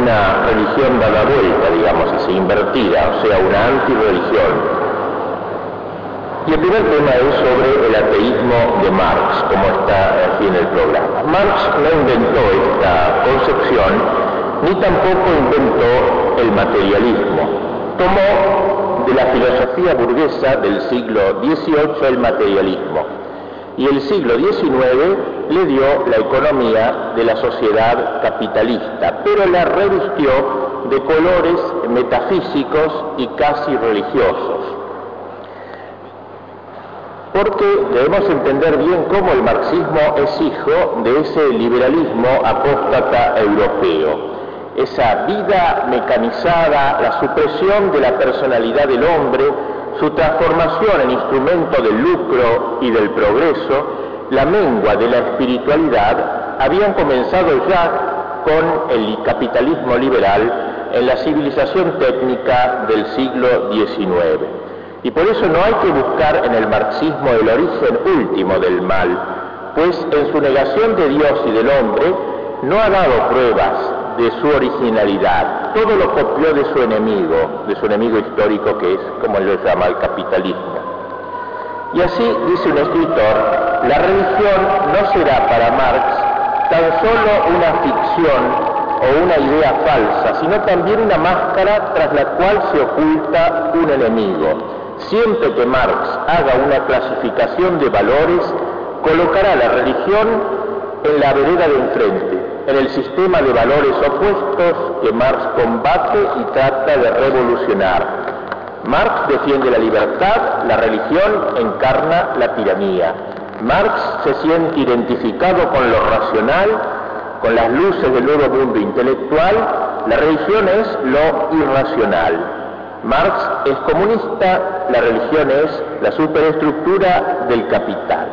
una religión dada vuelta, digamos así, invertida, o sea, una antirreligión. Y el primer tema es sobre el ateísmo de Marx, como está aquí en el programa. Marx no inventó esta concepción, ni tampoco inventó el materialismo. Tomó de la filosofía burguesa del siglo XVIII el materialismo, y el siglo XIX le dio la economía de la sociedad capitalista, pero la revistió de colores metafísicos y casi religiosos. Porque debemos entender bien cómo el marxismo es hijo de ese liberalismo apóstata europeo. Esa vida mecanizada, la supresión de la personalidad del hombre, su transformación en instrumento del lucro y del progreso, la mengua de la espiritualidad, habían comenzado ya con el capitalismo liberal en la civilización técnica del siglo XIX. Y por eso no hay que buscar en el marxismo el origen último del mal, pues en su negación de Dios y del hombre no ha dado pruebas de su originalidad. Todo lo copió de su enemigo histórico, que es, como lo llama, el capitalismo. Y así, dice un escritor, la religión no será para Marx tan solo una ficción o una idea falsa, sino también una máscara tras la cual se oculta un enemigo. Siempre que Marx haga una clasificación de valores, colocará la religión en la vereda de enfrente, en el sistema de valores opuestos que Marx combate y trata de revolucionar. Marx defiende la libertad, la religión encarna la tiranía. Marx se siente identificado con lo racional, con las luces del nuevo mundo intelectual, la religión es lo irracional. Marx es comunista, la religión es la superestructura del capital.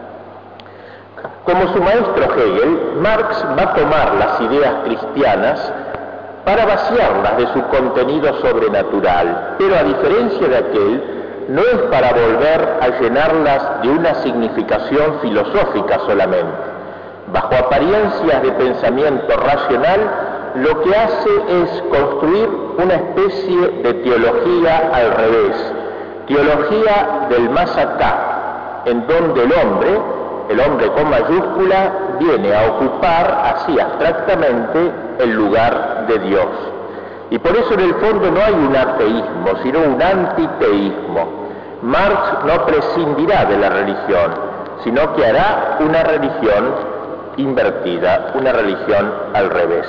Como su maestro Hegel, Marx va a tomar las ideas cristianas para vaciarlas de su contenido sobrenatural, pero a diferencia de aquel, no es para volver a llenarlas de una significación filosófica solamente. Bajo apariencias de pensamiento racional, lo que hace es construir una especie de teología al revés, teología del más acá, en donde el hombre con mayúscula, viene a ocupar así abstractamente el lugar de Dios. Y por eso en el fondo no hay un ateísmo, sino un antiteísmo. Marx no prescindirá de la religión, sino que hará una religión invertida, una religión al revés.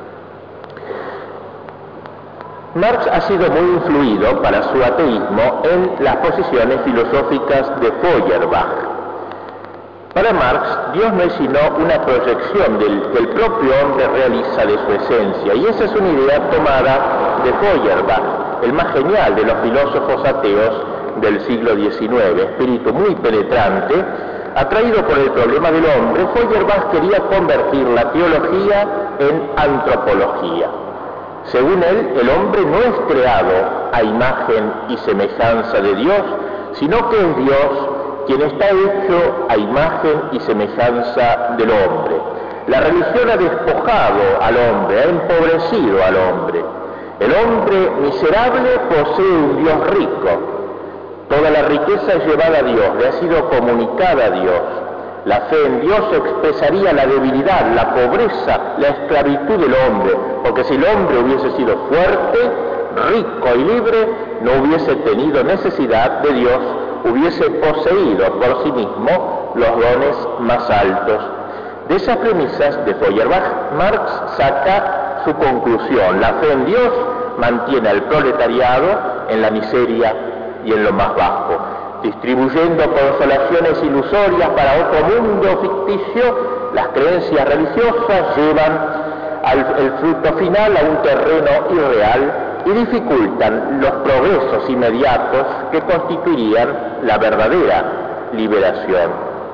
Marx ha sido muy influido para su ateísmo en las posiciones filosóficas de Feuerbach. Para Marx, Dios no es sino una proyección que el propio hombre realiza de su esencia, y esa es una idea tomada de Feuerbach, el más genial de los filósofos ateos del siglo XIX, espíritu muy penetrante. Atraído por el problema del hombre, Feuerbach quería convertir la teología en antropología. Según él, el hombre no es creado a imagen y semejanza de Dios, sino que es Dios quien está hecho a imagen y semejanza del hombre. La religión ha despojado al hombre, ha empobrecido al hombre. El hombre miserable posee un Dios rico. Toda la riqueza es llevada a Dios, le ha sido comunicada a Dios. La fe en Dios expresaría la debilidad, la pobreza, la esclavitud del hombre, porque si el hombre hubiese sido fuerte, rico y libre, no hubiese tenido necesidad de Dios, hubiese poseído por sí mismo los dones más altos. De esas premisas de Feuerbach, Marx saca su conclusión: la fe en Dios mantiene al proletariado en la miseria y en lo más bajo, distribuyendo consolaciones ilusorias para otro mundo ficticio. Las creencias religiosas llevan el fruto final a un terreno irreal y dificultan los progresos inmediatos que constituirían la verdadera liberación.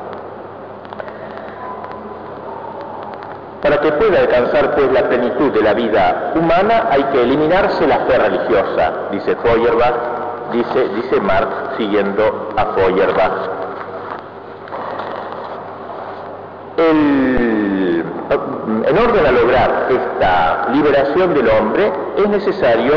Para que pueda alcanzar pues la plenitud de la vida humana hay que eliminarse la fe religiosa, dice Feuerbach, dice Marx siguiendo a Feuerbach. En orden a lograr esta liberación del hombre, es necesario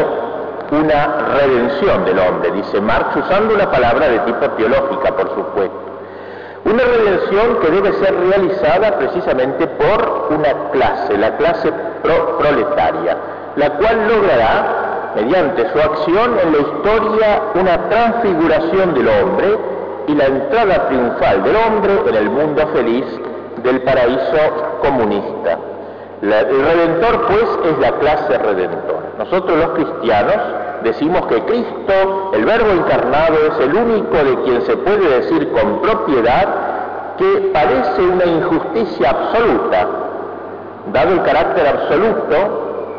una redención del hombre, dice Marx, usando una palabra de tipo teológica, por supuesto. Una redención que debe ser realizada precisamente por una clase, la clase proletaria, la cual logrará, mediante su acción en la historia, una transfiguración del hombre y la entrada triunfal del hombre en el mundo feliz del paraíso comunista. El Redentor, pues, es la clase redentora. Nosotros los cristianos decimos que Cristo, el Verbo encarnado, es el único de quien se puede decir con propiedad que padece una injusticia absoluta, dado el carácter absoluto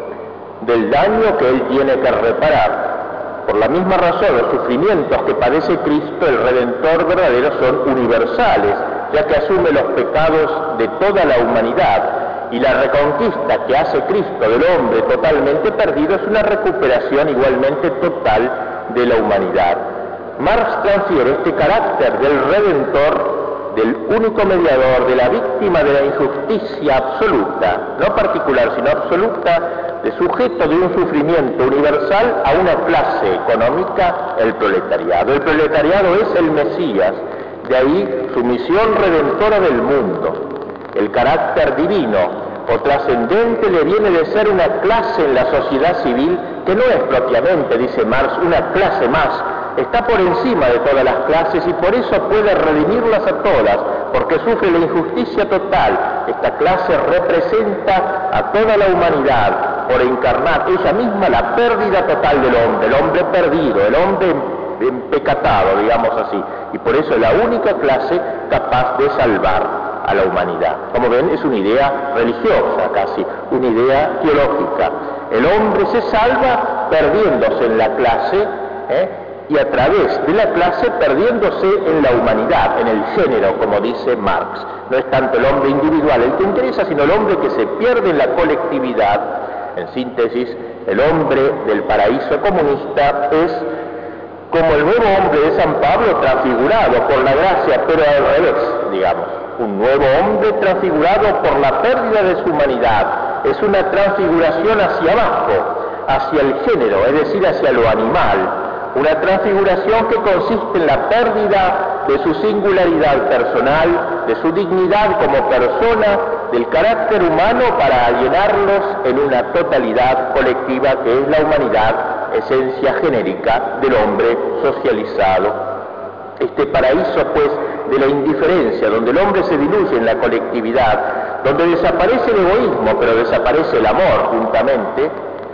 del daño que él tiene que reparar. Por la misma razón, los sufrimientos que padece Cristo, el Redentor verdadero, son universales, ya que asume los pecados de toda la humanidad, y la reconquista que hace Cristo del hombre totalmente perdido es una recuperación igualmente total de la humanidad. Marx transfiere este carácter del Redentor, del único mediador, de la víctima de la injusticia absoluta, no particular sino absoluta, de sujeto de un sufrimiento universal, a una clase económica, el proletariado. El proletariado es el Mesías, de ahí su misión redentora del mundo. El carácter divino o trascendente le viene de ser una clase en la sociedad civil que no es propiamente, dice Marx, una clase más. Está por encima de todas las clases y por eso puede redimirlas a todas, porque sufre la injusticia total. Esta clase representa a toda la humanidad por encarnar ella misma la pérdida total del hombre, el hombre perdido, el hombre empecatado, digamos así. Y por eso es la única clase capaz de salvar a la humanidad. Como ven, es una idea religiosa casi, una idea teológica. El hombre se salva perdiéndose en la clase, y a través de la clase perdiéndose en la humanidad, en el género, como dice Marx. No es tanto el hombre individual el que interesa, sino el hombre que se pierde en la colectividad. En síntesis, el hombre del paraíso comunista es como el nuevo hombre de San Pablo transfigurado por la gracia, pero al revés, digamos. Un nuevo hombre transfigurado por la pérdida de su humanidad. Es una transfiguración hacia abajo, hacia el género, es decir, hacia lo animal. Una transfiguración que consiste en la pérdida de su singularidad personal, de su dignidad como persona, del carácter humano, para alienarlos en una totalidad colectiva que es la humanidad, esencia genérica del hombre socializado. Este paraíso, pues, de la indiferencia, donde el hombre se diluye en la colectividad, donde desaparece el egoísmo, pero desaparece el amor juntamente,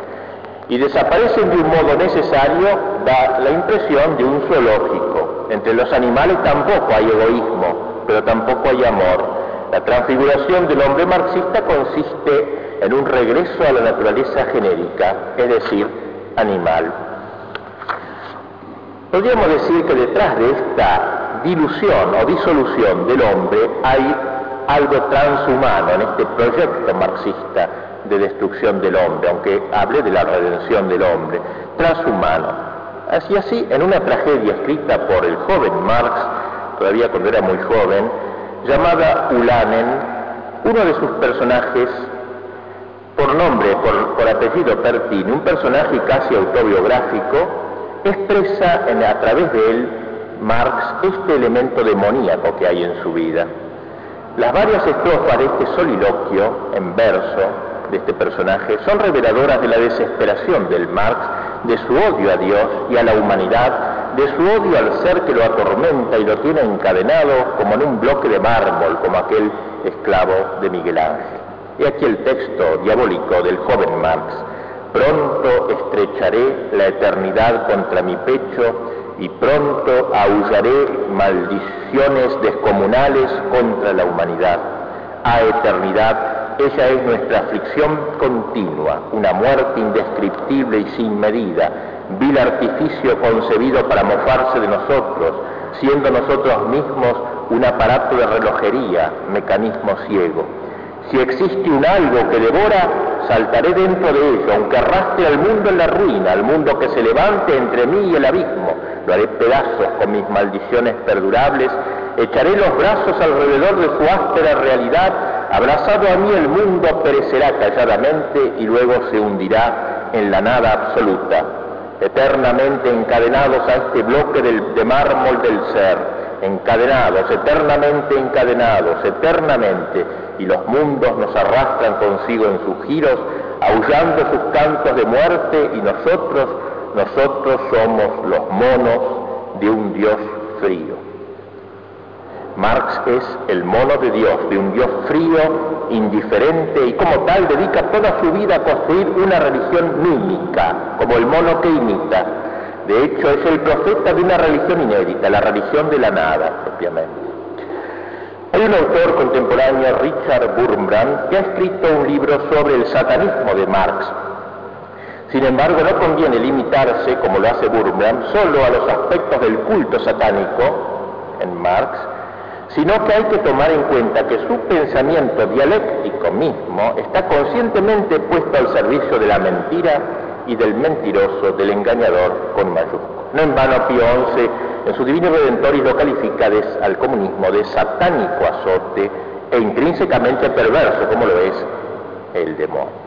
y desaparecen de un modo necesario, da la impresión de un zoológico. Entre los animales tampoco hay egoísmo, pero tampoco hay amor. La transfiguración del hombre marxista consiste en un regreso a la naturaleza genérica, es decir, animal. Podríamos decir que detrás de esta dilución o disolución del hombre hay algo transhumano en este proyecto marxista de destrucción del hombre, aunque hable de la redención del hombre, transhumano. Así, en una tragedia escrita por el joven Marx, todavía cuando era muy joven, llamada Ulanen, uno de sus personajes, por nombre, por apellido Pertini, un personaje casi autobiográfico, expresa a través de él, Marx, este elemento demoníaco que hay en su vida. Las varias estrofas de este soliloquio, en verso, de este personaje, son reveladoras de la desesperación del Marx, de su odio a Dios y a la humanidad, de su odio al ser que lo atormenta y lo tiene encadenado como en un bloque de mármol, como aquel esclavo de Miguel Ángel. Y aquí el texto diabólico del joven Marx: pronto estrecharé la eternidad contra mi pecho y pronto aullaré maldiciones descomunales contra la humanidad. A eternidad, ella es nuestra aflicción continua, una muerte indescriptible y sin medida, vil artificio concebido para mofarse de nosotros, siendo nosotros mismos un aparato de relojería, mecanismo ciego. Si existe un algo que devora, saltaré dentro de ello, aunque arrastre al mundo en la ruina, al mundo que se levante entre mí y el abismo. Lo haré pedazos con mis maldiciones perdurables, echaré los brazos alrededor de su áspera realidad, abrazado a mí el mundo perecerá calladamente y luego se hundirá en la nada absoluta, eternamente encadenados a este bloque de mármol del ser, encadenados, eternamente, y los mundos nos arrastran consigo en sus giros, aullando sus cantos de muerte, y nosotros somos los monos de un Dios frío. Marx es el mono de Dios, de un Dios frío, indiferente, y como tal dedica toda su vida a construir una religión mímica, como el mono que imita. De hecho, es el profeta de una religión inédita, la religión de la nada, propiamente. Hay un autor contemporáneo, Richard Wurmbrand, que ha escrito un libro sobre el satanismo de Marx. Sin embargo, no conviene limitarse, como lo hace Wurmbrand, solo a los aspectos del culto satánico en Marx, sino que hay que tomar en cuenta que su pensamiento dialéctico mismo está conscientemente puesto al servicio de la mentira y del mentiroso, del engañador con mayúscula. No en vano Pío XI en su Divino Redentoris lo califica al comunismo de satánico azote e intrínsecamente perverso, como lo es el demonio.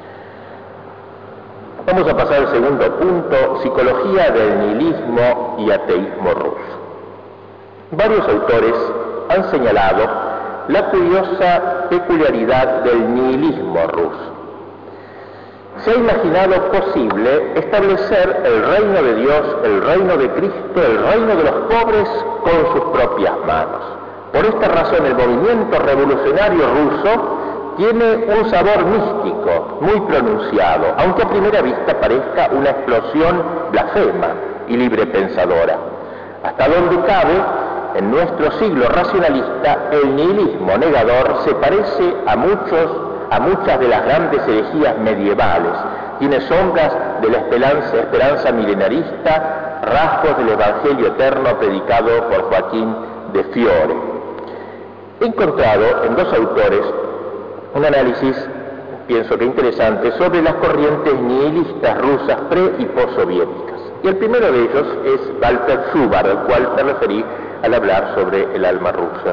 Vamos a pasar al segundo punto, psicología del nihilismo y ateísmo ruso. Varios autores han señalado la curiosa peculiaridad del nihilismo ruso. Se ha imaginado posible establecer el reino de Dios, el reino de Cristo, el reino de los pobres con sus propias manos. Por esta razón el movimiento revolucionario ruso tiene un sabor místico muy pronunciado, aunque a primera vista parezca una explosión blasfema y librepensadora. Hasta donde cabe, en nuestro siglo racionalista, el nihilismo negador se parece a muchas de las grandes herejías medievales. Tiene sombras de la esperanza milenarista, rasgos del Evangelio eterno predicado por Joaquín de Fiore. He encontrado en dos autores un análisis, pienso que interesante, sobre las corrientes nihilistas rusas pre- y postsoviéticas. Y el primero de ellos es Walter Schubart, al cual me referí al hablar sobre el alma rusa.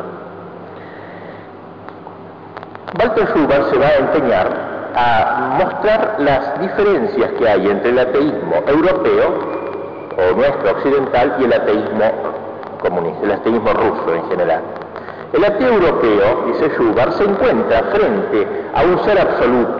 Walter Schubart se va a empeñar a mostrar las diferencias que hay entre el ateísmo europeo, o nuestro occidental, y el ateísmo comunista, el ateísmo ruso en general. El ateo europeo, dice Schubart, se encuentra frente a un ser absoluto,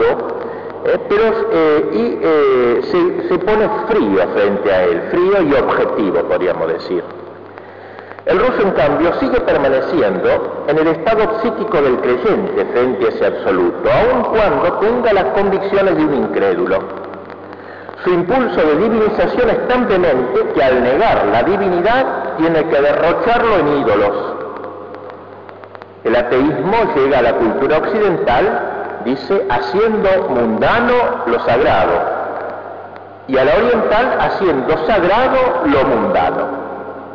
se pone frío frente a él, frío y objetivo, podríamos decir. El ruso, en cambio, sigue permaneciendo en el estado psíquico del creyente frente a ese absoluto, aun cuando tenga las convicciones de un incrédulo. Su impulso de divinización es tan vehemente que al negar la divinidad tiene que derrocharlo en ídolos. El ateísmo llega a la cultura occidental, dice, haciendo mundano lo sagrado, y a la oriental haciendo sagrado lo mundano.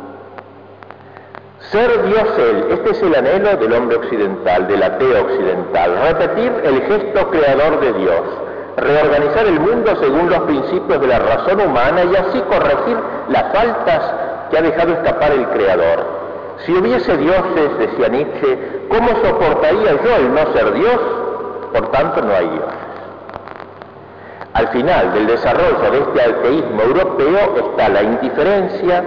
Ser Dios Él, este es el anhelo del hombre occidental, del ateo occidental. Repetir el gesto creador de Dios, reorganizar el mundo según los principios de la razón humana y así corregir las faltas que ha dejado escapar el Creador. Si hubiese dioses, decía Nietzsche, ¿cómo soportaría yo el no ser Dios? Por tanto, no hay dioses. Al final del desarrollo de este ateísmo europeo está la indiferencia,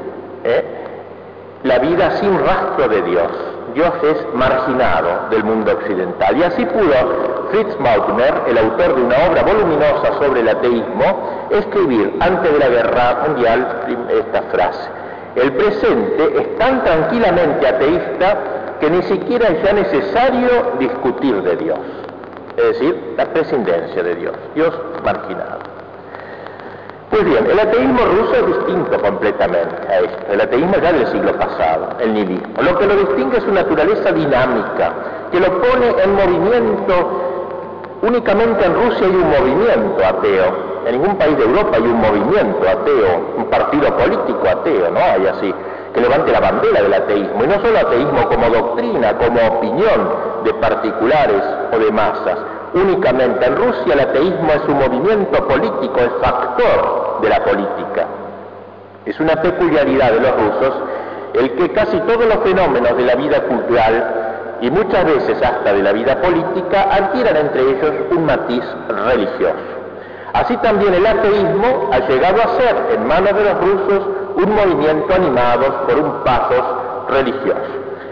la vida sin rastro de Dios. Dios es marginado del mundo occidental. Y así pudo Fritz Mautner, el autor de una obra voluminosa sobre el ateísmo, escribir antes de la Guerra Mundial esta frase: el presente es tan tranquilamente ateísta que ni siquiera es ya necesario discutir de Dios. Es decir, la prescindencia de Dios, Dios marginado. Pues bien, el ateísmo ruso es distinto completamente a esto. El ateísmo ya del siglo pasado, el nihilismo. Lo que lo distingue es su naturaleza dinámica, que lo pone en movimiento. Únicamente en Rusia hay un movimiento ateo. En ningún país de Europa hay un movimiento ateo, un partido político ateo, no hay así, que levante la bandera del ateísmo. Y no solo ateísmo como doctrina, como opinión de particulares o de masas. Únicamente en Rusia el ateísmo es un movimiento político, es factor de la política. Es una peculiaridad de los rusos el que casi todos los fenómenos de la vida cultural y muchas veces hasta de la vida política, adquieran entre ellos un matiz religioso. Así también el ateísmo ha llegado a ser, en manos de los rusos, un movimiento animado por un pathos religioso.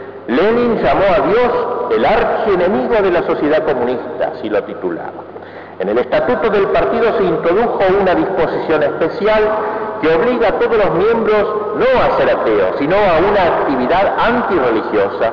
Lenin llamó a Dios el archienemigo de la sociedad comunista, así lo titulaba. En el estatuto del partido se introdujo una disposición especial que obliga a todos los miembros no a ser ateos, sino a una actividad antirreligiosa.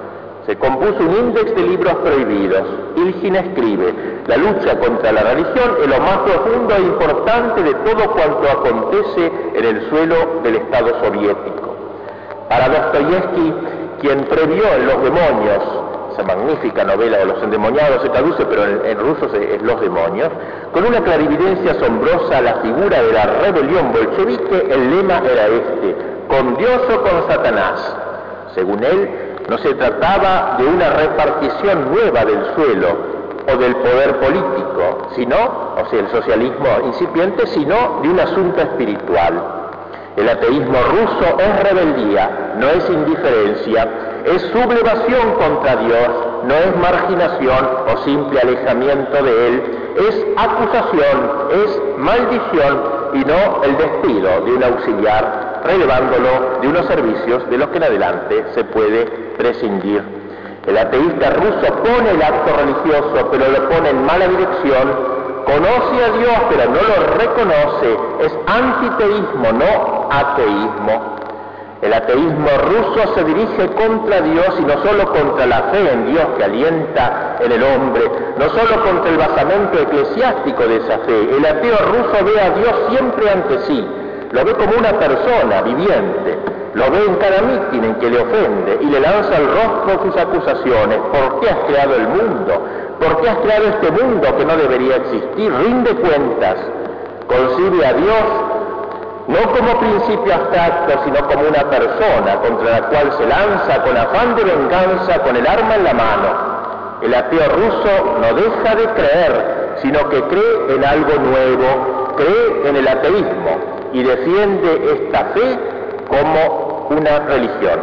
Se compuso un índice de libros prohibidos. Ilkin escribe: la lucha contra la religión es lo más profundo e importante de todo cuanto acontece en el suelo del Estado soviético. Para Dostoyevsky, quien previó en Los demonios, esa magnífica novela de los endemoniados, se traduce, pero en ruso es Los demonios, con una clarividencia asombrosa la figura de la rebelión bolchevique, el lema era este: con Dios o con Satanás. Según él, no se trataba de una repartición nueva del suelo o del poder político, sino, o sea, el socialismo incipiente, sino de un asunto espiritual. El ateísmo ruso es rebeldía, no es indiferencia, es sublevación contra Dios, no es marginación o simple alejamiento de Él, es acusación, es maldición y no el despido de un auxiliar, relevándolo de unos servicios de los que en adelante se puede prescindir. El ateísta ruso pone el acto religioso, pero lo pone en mala dirección, conoce a Dios, pero no lo reconoce, es antiteísmo, no ateísmo. El ateísmo ruso se dirige contra Dios y no solo contra la fe en Dios que alienta en el hombre, no solo contra el basamento eclesiástico de esa fe. El ateo ruso ve a Dios siempre ante sí, lo ve como una persona viviente, lo ve en cada mitin en que le ofende y le lanza al rostro sus acusaciones. ¿Por qué has creado el mundo? ¿Por qué has creado este mundo que no debería existir? Rinde cuentas, concibe a Dios no como principio abstracto, sino como una persona contra la cual se lanza con afán de venganza, con el arma en la mano. El ateo ruso no deja de creer, sino que cree en algo nuevo, cree en el ateísmo y defiende esta fe como una religión.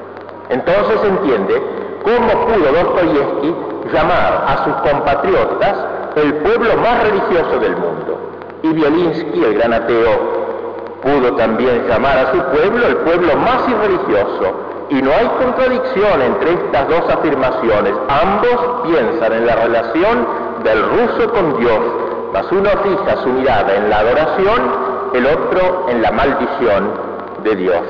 Entonces entiende cómo pudo Dostoyevsky llamar a sus compatriotas el pueblo más religioso del mundo. Y Bielinsky, el gran ateo, pudo también llamar a su pueblo el pueblo más irreligioso. Y no hay contradicción entre estas dos afirmaciones. Ambos piensan en la relación del ruso con Dios, mas uno fija su mirada en la adoración, el otro en la maldición de Dios.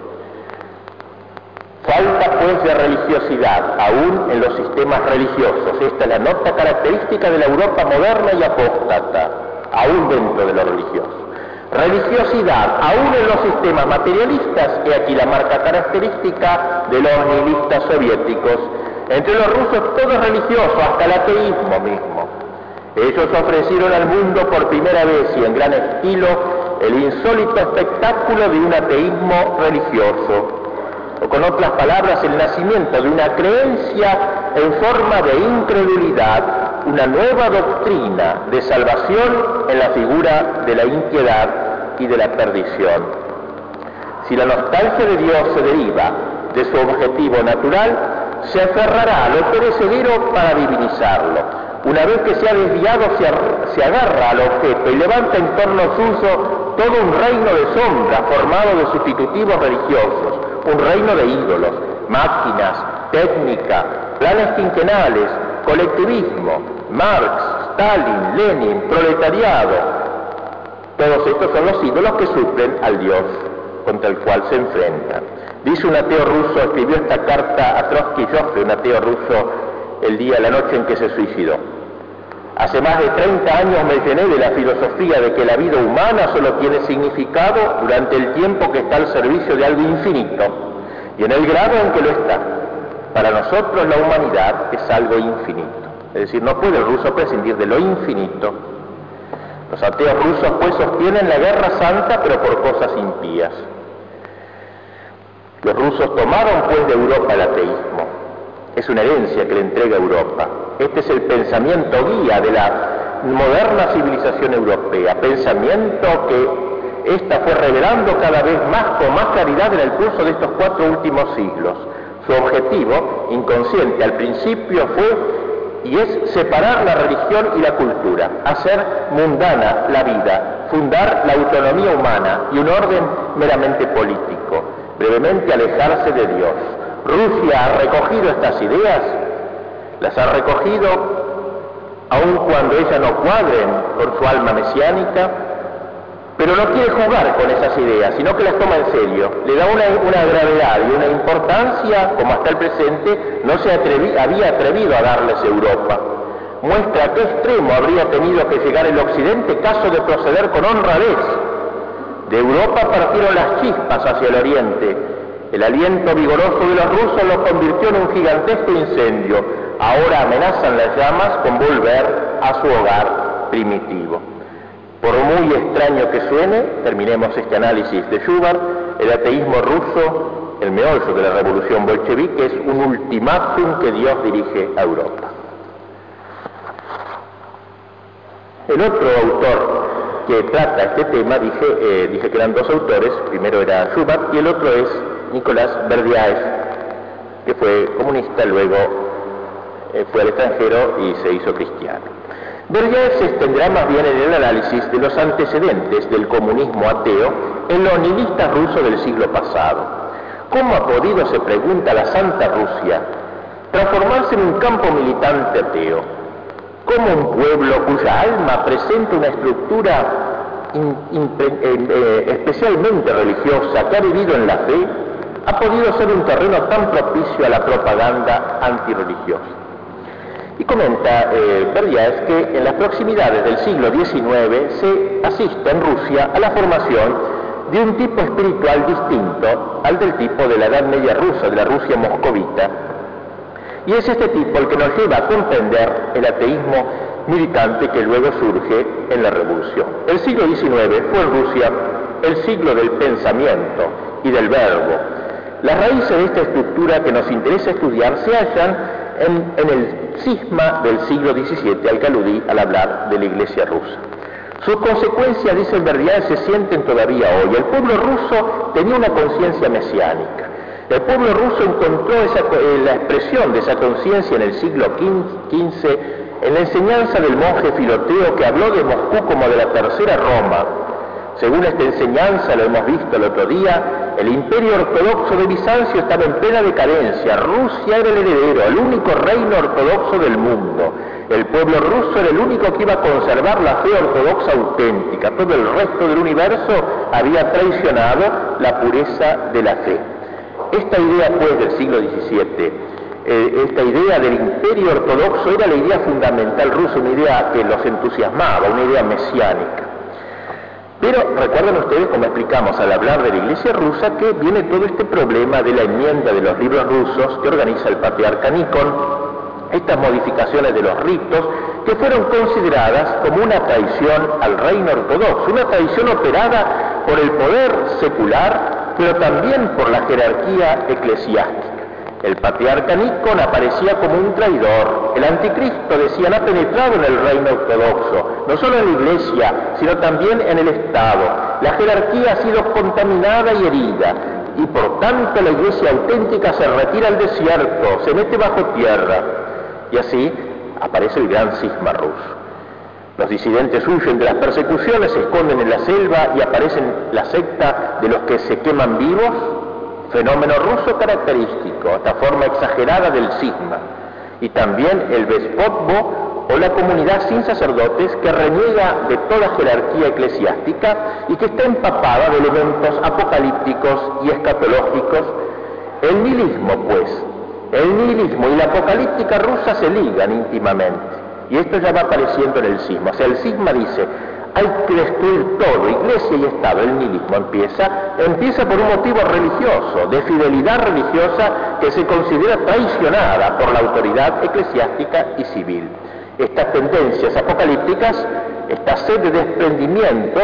Falta pues de religiosidad aún en los sistemas religiosos. Esta es la nota característica de la Europa moderna y apóstata, aún dentro de lo religioso. Religiosidad aún en los sistemas materialistas, y aquí la marca característica de los nihilistas soviéticos. Entre los rusos todo es religioso, hasta el ateísmo mismo. Ellos ofrecieron al mundo por primera vez y en gran estilo el insólito espectáculo de un ateísmo religioso, o con otras palabras, el nacimiento de una creencia en forma de incredulidad, una nueva doctrina de salvación en la figura de la impiedad y de la perdición. Si la nostalgia de Dios se deriva de su objetivo natural, se aferrará a lo perecedero para divinizarlo. Una vez que se ha desviado, se agarra al objeto y levanta en torno suyo todo un reino de sombra formado de sustitutivos religiosos, un reino de ídolos, máquinas, técnica, planes quinquenales, colectivismo, Marx, Stalin, Lenin, proletariado. Todos estos son los ídolos que suplen al Dios contra el cual se enfrentan. Dice un ateo ruso, escribió esta carta a Trotsky Joffre, un ateo ruso, la noche en que se suicidó. Hace más de 30 años me llené de la filosofía de que la vida humana solo tiene significado durante el tiempo que está al servicio de algo infinito y en el grado en que lo está. Para nosotros la humanidad es algo infinito. Es decir, no puede el ruso prescindir de lo infinito. Los ateos rusos pues sostienen la guerra santa, pero por cosas impías. Los rusos tomaron pues de Europa el ateísmo. Es una herencia que le entrega Europa. Este es el pensamiento guía de la moderna civilización europea, pensamiento que ésta fue revelando cada vez más con más claridad en el curso de estos 4 últimos siglos. Su objetivo, inconsciente al principio, fue y es separar la religión y la cultura, hacer mundana la vida, fundar la autonomía humana y un orden meramente político, brevemente alejarse de Dios. Rusia ha recogido estas ideas, las ha recogido aun cuando ellas no cuadren con su alma mesiánica, pero no quiere jugar con esas ideas, sino que las toma en serio, le da una gravedad y una importancia como hasta el presente no se había atrevido a darles Europa. Muestra a qué extremo habría tenido que llegar el Occidente caso de proceder con honradez. De Europa partieron las chispas hacia el Oriente. El aliento vigoroso de los rusos los convirtió en un gigantesco incendio. Ahora amenazan las llamas con volver a su hogar primitivo. Por muy extraño que suene, terminemos este análisis de Schubert, el ateísmo ruso, el meollo de la revolución bolchevique, es un ultimátum que Dios dirige a Europa. El otro autor que trata este tema, dije que eran dos autores, primero era Schubert y el otro es Nicolás Berdyaev, que fue comunista, luego fue al extranjero y se hizo cristiano. Berdyaev se extenderá más bien en el análisis de los antecedentes del comunismo ateo en los nihilistas rusos del siglo pasado. ¿Cómo ha podido, se pregunta, la Santa Rusia transformarse en un campo militante ateo? ¿Cómo un pueblo cuya alma presenta una estructura especialmente religiosa, que ha vivido en la fe, ha podido ser un terreno tan propicio a la propaganda antirreligiosa? Y comenta Berdyaev que en las proximidades del siglo XIX se asiste en Rusia a la formación de un tipo espiritual distinto al del tipo de la Edad Media rusa, de la Rusia moscovita. Y es este tipo el que nos lleva a comprender el ateísmo militante que luego surge en la Revolución. El siglo XIX fue en Rusia el siglo del pensamiento y del verbo. Las raíces de esta estructura que nos interesa estudiar se hallan en el cisma del siglo XVII al que aludí al hablar de la Iglesia rusa. Sus consecuencias, dice Berdyaev, se sienten todavía hoy. El pueblo ruso tenía una conciencia mesiánica. El pueblo ruso encontró la expresión de esa conciencia en el siglo XV en la enseñanza del monje Filoteo, que habló de Moscú como de la tercera Roma. Según esta enseñanza, lo hemos visto el otro día, el imperio ortodoxo de Bizancio estaba en plena decadencia. Rusia era el heredero, el único reino ortodoxo del mundo. El pueblo ruso era el único que iba a conservar la fe ortodoxa auténtica. Todo el resto del universo había traicionado la pureza de la fe. Esta idea, pues, del siglo XVII, esta idea del imperio ortodoxo era la idea fundamental rusa, una idea que los entusiasmaba, una idea mesiánica. Pero recuerden ustedes, como explicamos al hablar de la Iglesia rusa, que viene todo este problema de la enmienda de los libros rusos que organiza el patriarca Nikon, estas modificaciones de los ritos que fueron consideradas como una traición al reino ortodoxo, una traición operada por el poder secular, pero también por la jerarquía eclesiástica. El patriarca Nikon aparecía como un traidor. El anticristo, decían, ha penetrado en el reino ortodoxo, no solo en la Iglesia, sino también en el Estado. La jerarquía ha sido contaminada y herida, y por tanto la Iglesia auténtica se retira al desierto, se mete bajo tierra. Y así aparece el gran cisma ruso. Los disidentes huyen de las persecuciones, se esconden en la selva y aparecen la secta de los que se queman vivos, fenómeno ruso característico, esta forma exagerada del cisma, y también el Vespotvo o la comunidad sin sacerdotes que reniega de toda jerarquía eclesiástica y que está empapada de elementos apocalípticos y escatológicos. El nihilismo, pues, el nihilismo y la apocalíptica rusa se ligan íntimamente, y esto ya va apareciendo en el cisma. O sea, el cisma dice, hay que destruir todo, Iglesia y Estado. El nihilismo empieza por un motivo religioso, de fidelidad religiosa que se considera traicionada por la autoridad eclesiástica y civil. Estas tendencias apocalípticas, esta sed de desprendimiento,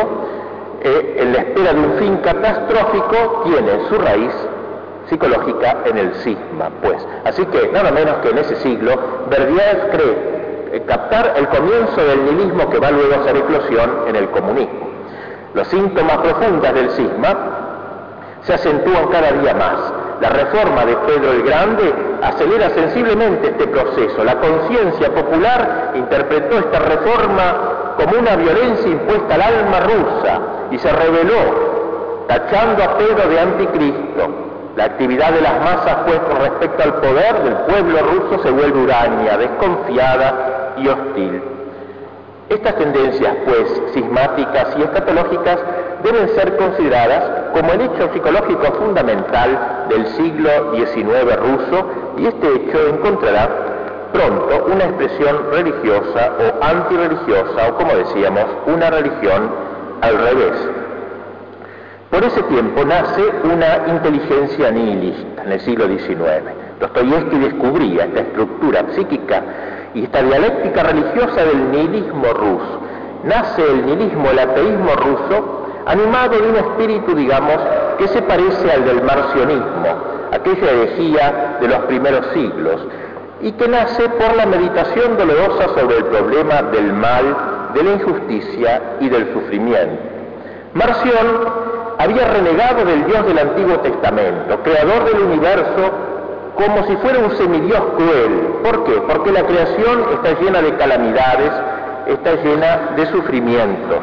en la espera de un fin catastrófico, tiene su raíz psicológica en el cisma, pues. Así que, nada menos que en ese siglo, Berdyaev cree captar el comienzo del nihilismo que va luego a ser eclosión en el comunismo. Los síntomas profundos del cisma se acentúan cada día más. La reforma de Pedro el Grande acelera sensiblemente este proceso. La conciencia popular interpretó esta reforma como una violencia impuesta al alma rusa y se rebeló, tachando a Pedro de anticristo. La actividad de las masas, pues, con respecto al poder del pueblo ruso se vuelve huraña, desconfiada y hostil. Estas tendencias, pues, cismáticas y escatológicas, deben ser consideradas como el hecho psicológico fundamental del siglo XIX ruso, y este hecho encontrará pronto una expresión religiosa o antirreligiosa, o como decíamos, una religión al revés. Por ese tiempo nace una inteligencia nihilista en el siglo XIX. Dostoyevski descubría esta estructura psíquica y esta dialéctica religiosa del nihilismo ruso. Nace el nihilismo, el ateísmo ruso, animado de un espíritu, digamos, que se parece al del marcionismo, aquella herejía de los primeros siglos, y que nace por la meditación dolorosa sobre el problema del mal, de la injusticia y del sufrimiento. Marción había renegado del Dios del Antiguo Testamento, creador del universo, como si fuera un semidios cruel. ¿Por qué? Porque la creación está llena de calamidades, está llena de sufrimientos.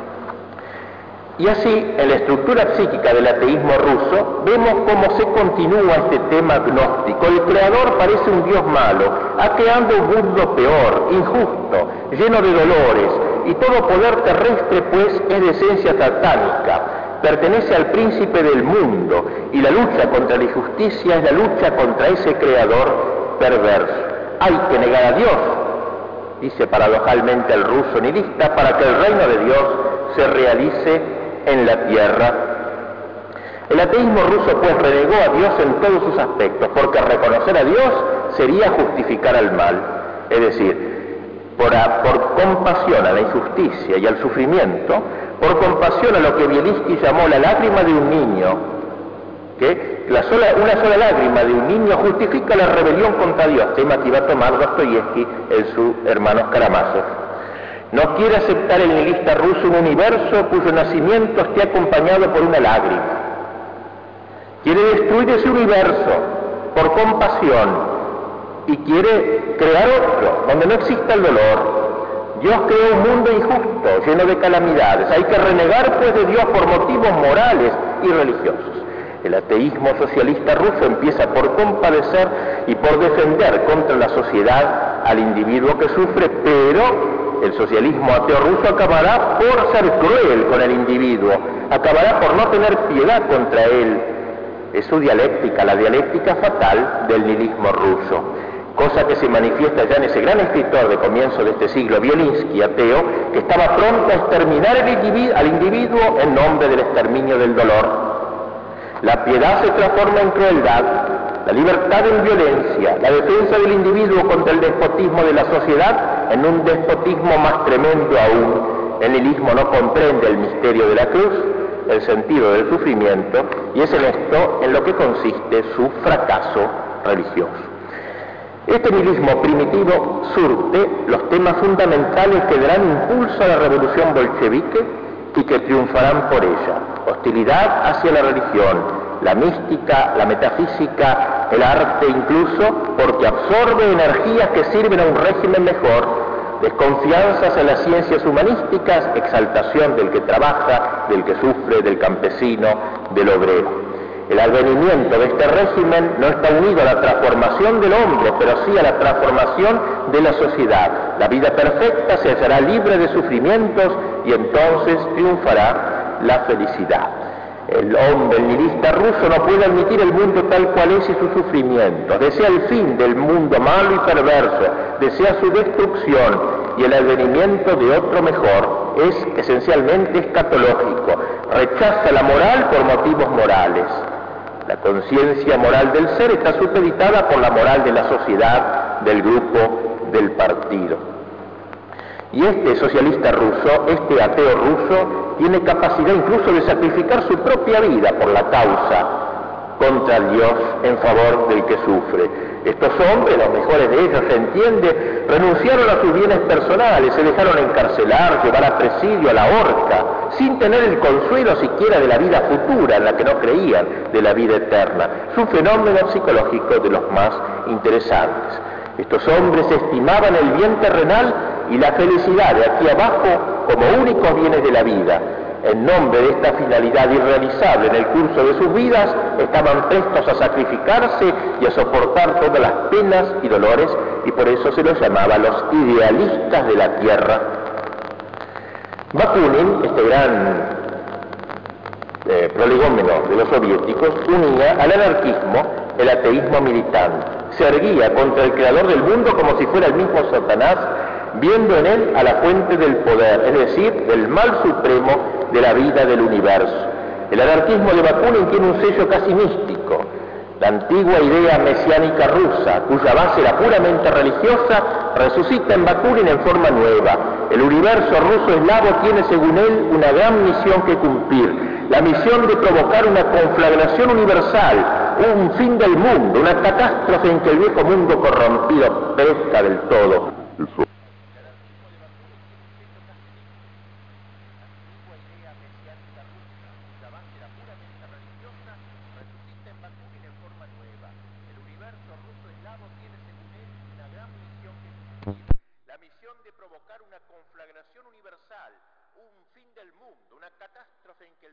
Y así, en la estructura psíquica del ateísmo ruso, vemos cómo se continúa este tema gnóstico. El creador parece un Dios malo, ha creado un mundo peor, injusto, lleno de dolores, y todo poder terrestre, pues, es de esencia satánica, pertenece al príncipe del mundo, y la lucha contra la injusticia es la lucha contra ese creador perverso. Hay que negar a Dios, dice paradojalmente el ruso nihilista, para que el reino de Dios se realice en la tierra. El ateísmo ruso, pues, renegó a Dios en todos sus aspectos, porque reconocer a Dios sería justificar al mal, es decir, por compasión a la injusticia y al sufrimiento, por compasión a lo que Bielinski llamó la lágrima de un niño, que una sola lágrima de un niño justifica la rebelión contra Dios, tema que iba a tomar Dostoyevski en sus Hermanos Karamazov. No quiere aceptar el nihilista ruso un universo cuyo nacimiento esté acompañado por una lágrima. Quiere destruir ese universo por compasión y quiere crear otro donde no exista el dolor. Dios creó un mundo injusto, lleno de calamidades. Hay que renegar, pues, de Dios por motivos morales y religiosos. El ateísmo socialista ruso empieza por compadecer y por defender contra la sociedad al individuo que sufre, pero el socialismo ateo ruso acabará por ser cruel con el individuo, acabará por no tener piedad contra él. Es su dialéctica, la dialéctica fatal del nihilismo ruso, cosa que se manifiesta ya en ese gran escritor de comienzo de este siglo, Bielinski, ateo, que estaba pronto a exterminar al individuo en nombre del exterminio del dolor. La piedad se transforma en crueldad, la libertad en violencia, la defensa del individuo contra el despotismo de la sociedad en un despotismo más tremendo aún. El nihilismo no comprende el misterio de la cruz, el sentido del sufrimiento, y es en esto en lo que consiste su fracaso religioso. Este nihilismo primitivo surte los temas fundamentales que darán impulso a la revolución bolchevique y que triunfarán por ella: hostilidad hacia la religión, la mística, la metafísica, el arte incluso, porque absorbe energías que sirven a un régimen mejor, desconfianza hacia las ciencias humanísticas, exaltación del que trabaja, del que sufre, del campesino, del obrero. El advenimiento de este régimen no está unido a la transformación del hombre, pero sí a la transformación de la sociedad. La vida perfecta se hallará libre de sufrimientos y entonces triunfará la felicidad. El hombre, el nihilista ruso, no puede admitir el mundo tal cual es y sus sufrimientos. Desea el fin del mundo malo y perverso, desea su destrucción, y el advenimiento de otro mejor es esencialmente escatológico. Rechaza la moral por motivos morales. La conciencia moral del ser está supeditada por la moral de la sociedad, del grupo, del partido. Y este socialista ruso, este ateo ruso, tiene capacidad incluso de sacrificar su propia vida por la causa contra Dios en favor del que sufre. Estos hombres, los mejores de ellos, se entiende, renunciaron a sus bienes personales, se dejaron encarcelar, llevar a presidio, a la horca, sin tener el consuelo siquiera de la vida futura, en la que no creían, de la vida eterna. Es un fenómeno psicológico de los más interesantes. Estos hombres estimaban el bien terrenal y la felicidad de aquí abajo como únicos bienes de la vida. En nombre de esta finalidad irrealizable en el curso de sus vidas, estaban prestos a sacrificarse y a soportar todas las penas y dolores, y por eso se los llamaba los idealistas de la tierra. Bakunin, este gran prolegómeno de los soviéticos, unía al anarquismo el ateísmo militante. Se erguía contra el creador del mundo como si fuera el mismo Satanás, viendo en él a la fuente del poder, es decir, del mal supremo de la vida del universo. El anarquismo de Bakunin tiene un sello casi místico. La antigua idea mesiánica rusa, cuya base era puramente religiosa, resucita en Bakunin en forma nueva. El universo ruso eslavo tiene, según él, una gran misión que cumplir, la misión de provocar una conflagración universal, un fin del mundo, una catástrofe en que el viejo mundo corrompido perezca del todo. La misión de provocar una conflagración universal, un fin del mundo, una catástrofe en que